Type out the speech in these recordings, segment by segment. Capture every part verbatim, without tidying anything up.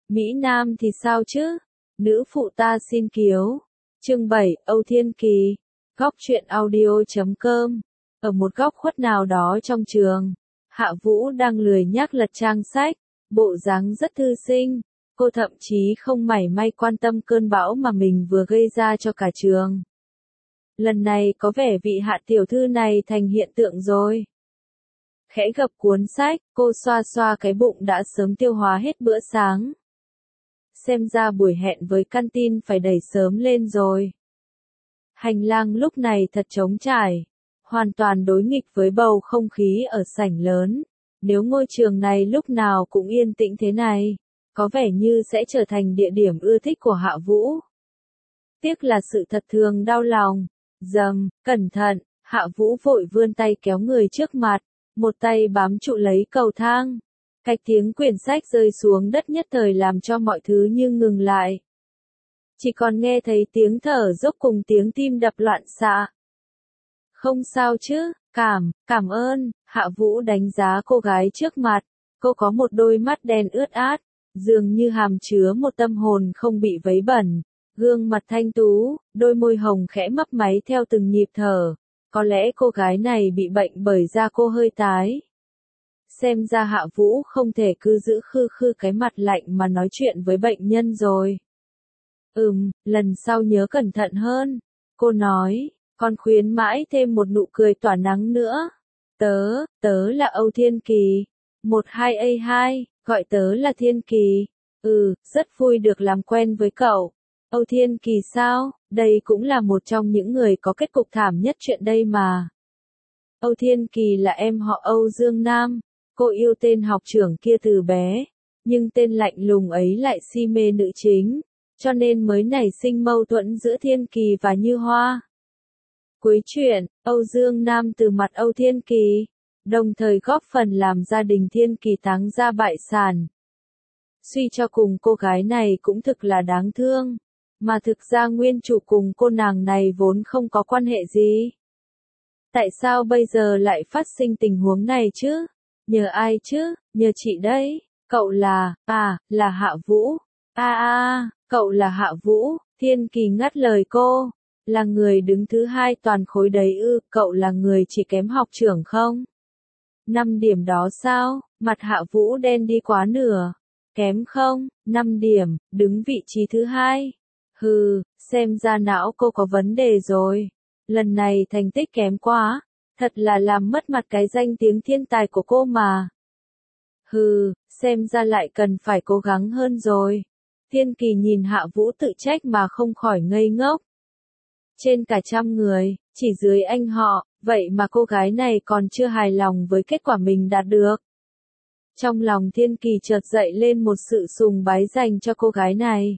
Mỹ Nam thì sao chứ? Nữ phụ ta xin kiếu. Chương bảy, Âu Thiên Kỳ. Góc truyện audio chấm com. Ở một góc khuất nào đó trong trường, Hạ Vũ đang lười nhác lật trang sách, bộ dáng rất thư sinh. Cô thậm chí không mảy may quan tâm cơn bão mà mình vừa gây ra cho cả trường. Lần này có vẻ vị Hạ tiểu thư này thành hiện tượng rồi. Khẽ gập cuốn sách, cô xoa xoa cái bụng đã sớm tiêu hóa hết bữa sáng. Xem ra buổi hẹn với canteen phải đẩy sớm lên rồi. Hành lang lúc này thật trống trải, hoàn toàn đối nghịch với bầu không khí ở sảnh lớn. Nếu ngôi trường này lúc nào cũng yên tĩnh thế này, có vẻ như sẽ trở thành địa điểm ưa thích của Hạ Vũ. Tiếc là sự thật thường đau lòng. Dầm, cẩn thận, Hạ Vũ vội vươn tay kéo người trước mặt, một tay bám trụ lấy cầu thang. Cách tiếng quyển sách rơi xuống đất nhất thời làm cho mọi thứ như ngừng lại. Chỉ còn nghe thấy tiếng thở dốc cùng tiếng tim đập loạn xạ. Không sao chứ, cảm, cảm ơn, Hạ Vũ đánh giá cô gái trước mặt. Cô có một đôi mắt đen ướt át, dường như hàm chứa một tâm hồn không bị vấy bẩn. Gương mặt thanh tú, đôi môi hồng khẽ mấp máy theo từng nhịp thở. Có lẽ cô gái này bị bệnh bởi da cô hơi tái. Xem ra Hạ Vũ không thể cứ giữ khư khư cái mặt lạnh mà nói chuyện với bệnh nhân rồi. Ừm, lần sau nhớ cẩn thận hơn. Cô nói, còn khuyến mãi thêm một nụ cười tỏa nắng nữa. Tớ, tớ là Âu Thiên Kỳ. một hai A hai, gọi tớ là Thiên Kỳ. Ừ, rất vui được làm quen với cậu. Âu Thiên Kỳ sao? Đây cũng là một trong những người có kết cục thảm nhất chuyện đây mà. Âu Thiên Kỳ là em họ Âu Dương Nam. Cô yêu tên học trưởng kia từ bé, nhưng tên lạnh lùng ấy lại si mê nữ chính, cho nên mới nảy sinh mâu thuẫn giữa Thiên Kỳ và Như Hoa. Cuối chuyện, Âu Dương Nam từ mặt Âu Thiên Kỳ, đồng thời góp phần làm gia đình Thiên Kỳ táng ra bại sản. Suy cho cùng cô gái này cũng thực là đáng thương, mà thực ra nguyên chủ cùng cô nàng này vốn không có quan hệ gì. Tại sao bây giờ lại phát sinh tình huống này chứ? Nhờ ai chứ? Nhờ chị đấy. Cậu là, à, là Hạ Vũ. À à, cậu là Hạ Vũ. Thiên Kỳ ngắt lời cô. Là người đứng thứ hai toàn khối đấy ư, cậu là người chỉ kém học trưởng không? Năm điểm đó sao? Mặt Hạ Vũ đen đi quá nửa. Kém không? Năm điểm, đứng vị trí thứ hai. Hừ, xem ra não cô có vấn đề rồi. Lần này thành tích kém quá. Thật là làm mất mặt cái danh tiếng thiên tài của cô mà. Hừ, xem ra lại cần phải cố gắng hơn rồi. Thiên Kỳ nhìn Hạ Vũ tự trách mà không khỏi ngây ngốc. Trên cả trăm người, chỉ dưới anh họ, vậy mà cô gái này còn chưa hài lòng với kết quả mình đạt được. Trong lòng Thiên Kỳ chợt dậy lên một sự sùng bái dành cho cô gái này.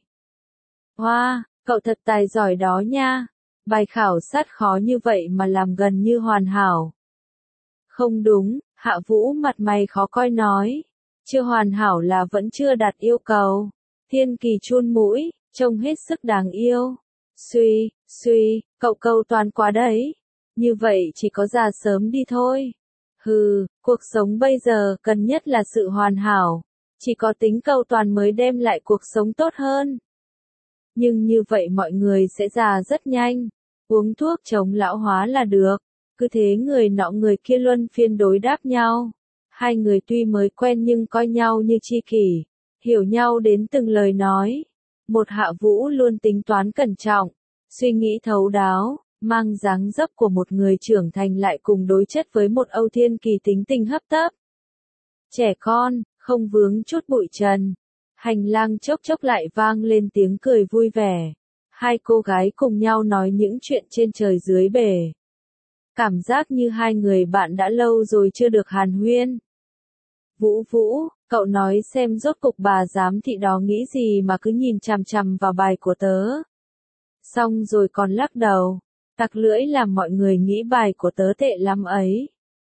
Hoa, wow, cậu thật tài giỏi đó nha. Bài khảo sát khó như vậy mà làm gần như hoàn hảo. Không đúng, Hạ Vũ mặt mày khó coi nói. Chưa hoàn hảo là vẫn chưa đạt yêu cầu. Thiên Kỳ chun mũi, trông hết sức đáng yêu. Suy, suy, cậu câu toàn quá đấy. Như vậy chỉ có già sớm đi thôi. Hừ, cuộc sống bây giờ cần nhất là sự hoàn hảo. Chỉ có tính câu toàn mới đem lại cuộc sống tốt hơn. Nhưng như vậy mọi người sẽ già rất nhanh. Uống thuốc chống lão hóa là được. Cứ thế người nọ người kia luân phiên đối đáp nhau. Hai người tuy mới quen nhưng coi nhau như tri kỷ. Hiểu nhau đến từng lời nói. Một Hạ Vũ luôn tính toán cẩn trọng. Suy nghĩ thấu đáo. Mang dáng dấp của một người trưởng thành lại cùng đối chất với một Âu Thiên Kỳ tính tình hấp tấp. Trẻ con, không vướng chút bụi trần. Hành lang chốc chốc lại vang lên tiếng cười vui vẻ. Hai cô gái cùng nhau nói những chuyện trên trời dưới bể. Cảm giác như hai người bạn đã lâu rồi chưa được hàn huyên. Vũ Vũ, cậu nói xem rốt cục bà giám thị đó nghĩ gì mà cứ nhìn chằm chằm vào bài của tớ. Xong rồi còn lắc đầu, tặc lưỡi làm mọi người nghĩ bài của tớ tệ lắm ấy.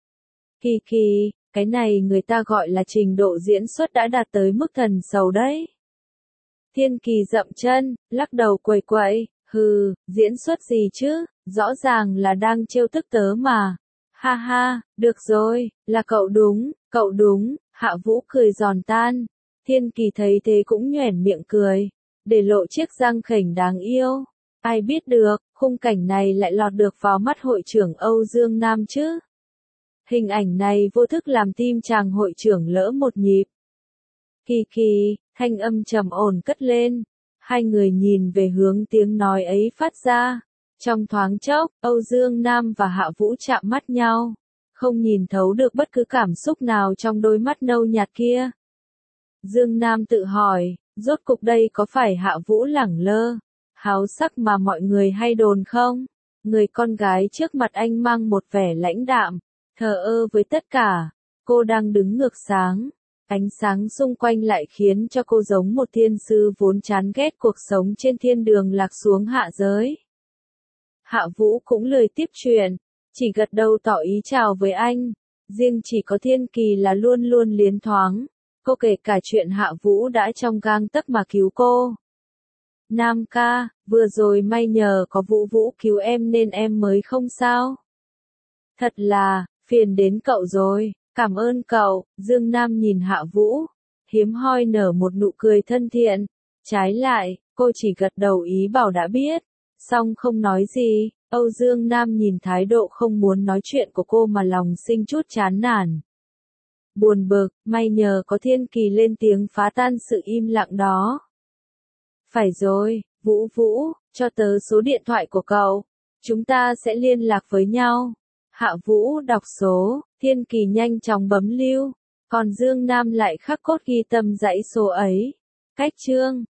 Kỳ kỳ, cái này người ta gọi là trình độ diễn xuất đã đạt tới mức thần sầu đấy. Thiên Kỳ dậm chân, lắc đầu quẩy quẩy, hừ, diễn xuất gì chứ, rõ ràng là đang trêu tức tớ mà. Ha ha, được rồi, là cậu đúng, cậu đúng, Hạ Vũ cười giòn tan. Thiên Kỳ thấy thế cũng nhoẻn miệng cười, để lộ chiếc răng khểnh đáng yêu. Ai biết được, khung cảnh này lại lọt được vào mắt hội trưởng Âu Dương Nam chứ. Hình ảnh này vô thức làm tim chàng hội trưởng lỡ một nhịp. Kỳ kỳ, thanh âm trầm ổn cất lên. Hai người nhìn về hướng tiếng nói ấy phát ra. Trong thoáng chốc, Âu Dương Nam và Hạ Vũ chạm mắt nhau. Không nhìn thấu được bất cứ cảm xúc nào trong đôi mắt nâu nhạt kia. Dương Nam tự hỏi, rốt cục đây có phải Hạ Vũ lẳng lơ, háo sắc mà mọi người hay đồn không? Người con gái trước mặt anh mang một vẻ lãnh đạm, thờ ơ với tất cả. Cô đang đứng ngược sáng. Ánh sáng xung quanh lại khiến cho cô giống một thiên sư vốn chán ghét cuộc sống trên thiên đường lạc xuống hạ giới. Hạ Vũ cũng lười tiếp chuyện, chỉ gật đầu tỏ ý chào với anh. Riêng chỉ có Thiên Kỳ là luôn luôn liến thoáng. Cô kể cả chuyện Hạ Vũ đã trong gang tấc mà cứu cô. Nam ca, vừa rồi may nhờ có Vũ Vũ cứu em nên em mới không sao. Thật là, phiền đến cậu rồi, cảm ơn cậu. Dương Nam nhìn Hạ Vũ, hiếm hoi nở một nụ cười thân thiện. Trái lại, cô chỉ gật đầu ý bảo đã biết, song không nói gì. Âu Dương Nam nhìn thái độ không muốn nói chuyện của cô mà lòng sinh chút chán nản. Buồn bực, may nhờ có Thiên Kỳ lên tiếng phá tan sự im lặng đó. Phải rồi, Vũ Vũ, cho tớ số điện thoại của cậu. Chúng ta sẽ liên lạc với nhau. Hạ Vũ đọc số, Thiên Kỳ nhanh chóng bấm lưu. Còn Dương Nam lại khắc cốt ghi tâm dãy số ấy. Cách chương